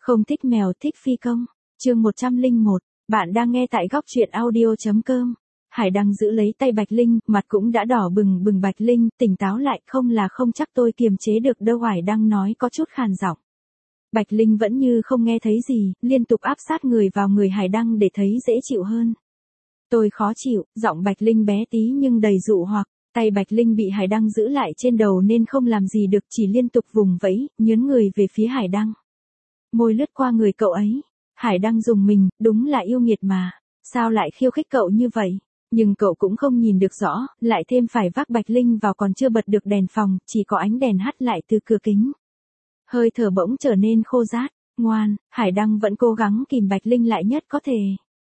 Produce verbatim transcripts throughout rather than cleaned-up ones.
Không thích mèo thích phi công. Chương một trăm lẻ một, bạn đang nghe tại góc truyện audio.com. Hải Đăng giữ lấy tay Bạch Linh, mặt cũng đã đỏ bừng bừng. Bạch Linh, tỉnh táo lại, không là không chắc tôi kiềm chế được đâu. Hải Đăng nói có chút khàn giọng. Bạch Linh vẫn như không nghe thấy gì, liên tục áp sát người vào người Hải Đăng để thấy dễ chịu hơn. Tôi khó chịu, giọng Bạch Linh bé tí nhưng đầy dụ hoặc. Tay Bạch Linh bị Hải Đăng giữ lại trên đầu nên không làm gì được, chỉ liên tục vùng vẫy, nhướn người về phía Hải Đăng. Môi lướt qua người cậu ấy. Hải Đăng rùng mình, đúng là yêu nghiệt mà. Sao lại khiêu khích cậu như vậy? Nhưng cậu cũng không nhìn được rõ, lại thêm phải vác Bạch Linh vào còn chưa bật được đèn phòng, chỉ có ánh đèn hắt lại từ cửa kính. Hơi thở bỗng trở nên khô rát. Ngoan, Hải Đăng vẫn cố gắng kìm Bạch Linh lại nhất có thể.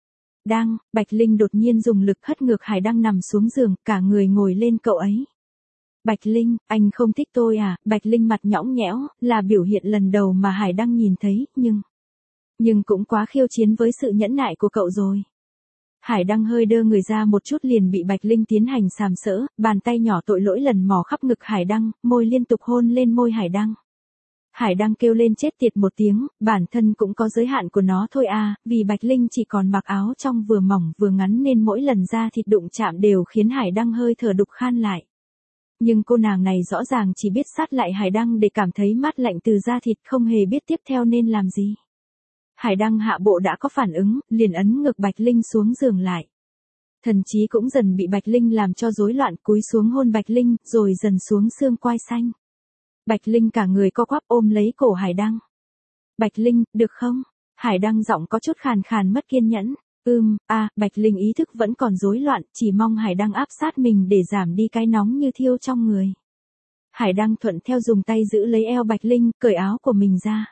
Đăng, Bạch Linh đột nhiên dùng lực hất ngược Hải Đăng nằm xuống giường, cả người ngồi lên cậu ấy. Bạch Linh, anh không thích tôi à? Bạch Linh mặt nhõng nhẽo, là biểu hiện lần đầu mà Hải Đăng nhìn thấy, nhưng... Nhưng cũng quá khiêu chiến với sự nhẫn nại của cậu rồi. Hải Đăng hơi đơ người ra một chút liền bị Bạch Linh tiến hành sàm sỡ, bàn tay nhỏ tội lỗi lần mò khắp ngực Hải Đăng, môi liên tục hôn lên môi Hải Đăng. Hải Đăng kêu lên chết tiệt một tiếng, bản thân cũng có giới hạn của nó thôi à, vì Bạch Linh chỉ còn mặc áo trong vừa mỏng vừa ngắn nên mỗi lần da thịt đụng chạm đều khiến Hải Đăng hơi thở đục khan lại. Nhưng cô nàng này rõ ràng chỉ biết sát lại Hải Đăng để cảm thấy mát lạnh từ da thịt, không hề biết tiếp theo nên làm gì. Hải Đăng hạ bộ đã có phản ứng, liền ấn ngực Bạch Linh xuống giường lại. Thần trí cũng dần bị Bạch Linh làm cho rối loạn, cúi xuống hôn Bạch Linh, rồi dần xuống xương quai xanh. Bạch Linh cả người co quắp ôm lấy cổ Hải Đăng. Bạch Linh, được không? Hải Đăng giọng có chút khàn khàn mất kiên nhẫn. Ừm, à, Bạch Linh ý thức vẫn còn rối loạn, chỉ mong Hải Đăng áp sát mình để giảm đi cái nóng như thiêu trong người. Hải Đăng thuận theo dùng tay giữ lấy eo Bạch Linh, cởi áo của mình ra.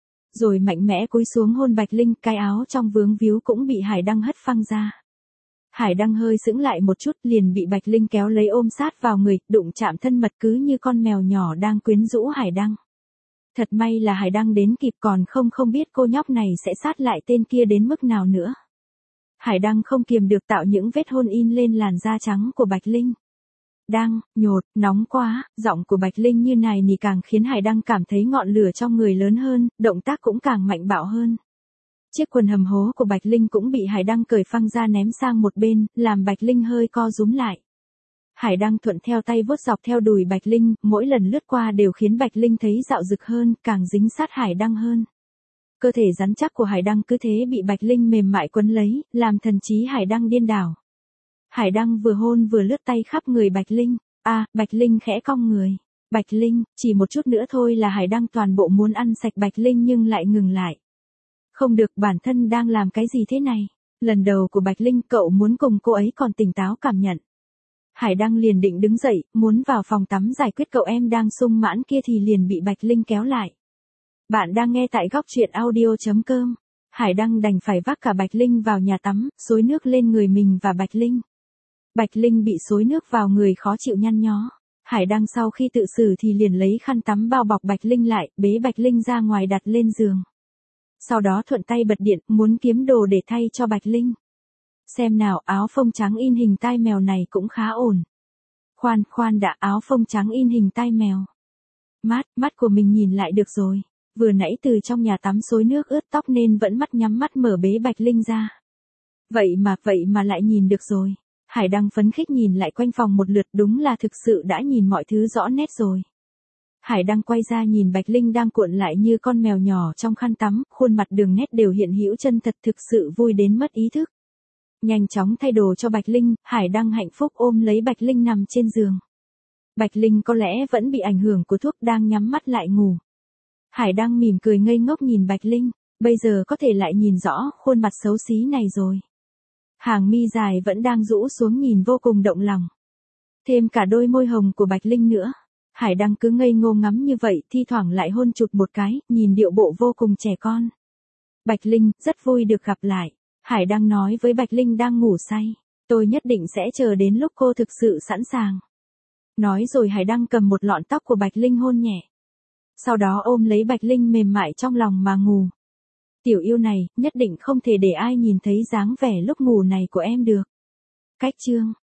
Rồi mạnh mẽ cúi xuống hôn Bạch Linh, cái áo trong vướng víu cũng bị Hải Đăng hất phăng ra. Hải Đăng hơi sững lại một chút liền bị Bạch Linh kéo lấy ôm sát vào người, đụng chạm thân mật cứ như con mèo nhỏ đang quyến rũ Hải Đăng. Thật may là Hải Đăng đến kịp, còn không không biết cô nhóc này sẽ sát lại tên kia đến mức nào nữa. Hải Đăng không kiềm được tạo những vết hôn in lên làn da trắng của Bạch Linh. Đăng, nhột, nóng quá, giọng của Bạch Linh như này nỉ càng khiến Hải Đăng cảm thấy ngọn lửa trong người lớn hơn, động tác cũng càng mạnh bạo hơn. Chiếc quần hầm hố của Bạch Linh cũng bị Hải Đăng cởi phăng ra ném sang một bên, làm Bạch Linh hơi co rúm lại. Hải Đăng thuận theo tay vuốt dọc theo đùi Bạch Linh, mỗi lần lướt qua đều khiến Bạch Linh thấy dạo dực hơn, càng dính sát Hải Đăng hơn. Cơ thể rắn chắc của Hải Đăng cứ thế bị Bạch Linh mềm mại quấn lấy, làm thần trí Hải Đăng điên đảo. Hải Đăng vừa hôn vừa lướt tay khắp người Bạch Linh. A, à, Bạch Linh khẽ cong người. Bạch Linh, chỉ một chút nữa thôi là Hải Đăng toàn bộ muốn ăn sạch Bạch Linh nhưng lại ngừng lại. Không được, bản thân đang làm cái gì thế này? Lần đầu của Bạch Linh, cậu muốn cùng cô ấy còn tỉnh táo cảm nhận. Hải Đăng liền định đứng dậy, muốn vào phòng tắm giải quyết cậu em đang sung mãn kia thì liền bị Bạch Linh kéo lại. Bạn đang nghe tại góc truyện audio.com. Hải Đăng đành phải vác cả Bạch Linh vào nhà tắm, xối nước lên người mình và Bạch Linh. Bạch Linh bị xối nước vào người khó chịu nhăn nhó. Hải Đăng sau khi tự xử thì liền lấy khăn tắm bao bọc Bạch Linh lại, bế Bạch Linh ra ngoài đặt lên giường. Sau đó thuận tay bật điện, muốn kiếm đồ để thay cho Bạch Linh. Xem nào, áo phông trắng in hình tai mèo này cũng khá ổn. Khoan, khoan đã, áo phông trắng in hình tai mèo. Mát, mắt của mình nhìn lại được rồi. Vừa nãy từ trong nhà tắm xối nước ướt tóc nên vẫn mắt nhắm mắt mở bế Bạch Linh ra. Vậy mà, vậy mà lại nhìn được rồi. Hải Đăng phấn khích nhìn lại quanh phòng một lượt, đúng là thực sự đã nhìn mọi thứ rõ nét rồi. Hải Đăng quay ra nhìn Bạch Linh đang cuộn lại như con mèo nhỏ trong khăn tắm, khuôn mặt đường nét đều hiện hữu chân thật, thực sự vui đến mất ý thức. Nhanh chóng thay đồ cho Bạch Linh, Hải Đăng hạnh phúc ôm lấy Bạch Linh nằm trên giường. Bạch Linh có lẽ vẫn bị ảnh hưởng của thuốc đang nhắm mắt lại ngủ. Hải Đăng mỉm cười ngây ngốc nhìn Bạch Linh, bây giờ có thể lại nhìn rõ khuôn mặt xấu xí này rồi. Hàng mi dài vẫn đang rũ xuống nhìn vô cùng động lòng. Thêm cả đôi môi hồng của Bạch Linh nữa. Hải Đăng cứ ngây ngô ngắm như vậy, thi thoảng lại hôn chụt một cái, nhìn điệu bộ vô cùng trẻ con. Bạch Linh, rất vui được gặp lại. Hải Đăng nói với Bạch Linh đang ngủ say. Tôi nhất định sẽ chờ đến lúc cô thực sự sẵn sàng. Nói rồi Hải Đăng cầm một lọn tóc của Bạch Linh hôn nhẹ. Sau đó ôm lấy Bạch Linh mềm mại trong lòng mà ngủ. Tiểu yêu này, nhất định không thể để ai nhìn thấy dáng vẻ lúc ngủ này của em được. Cách chương.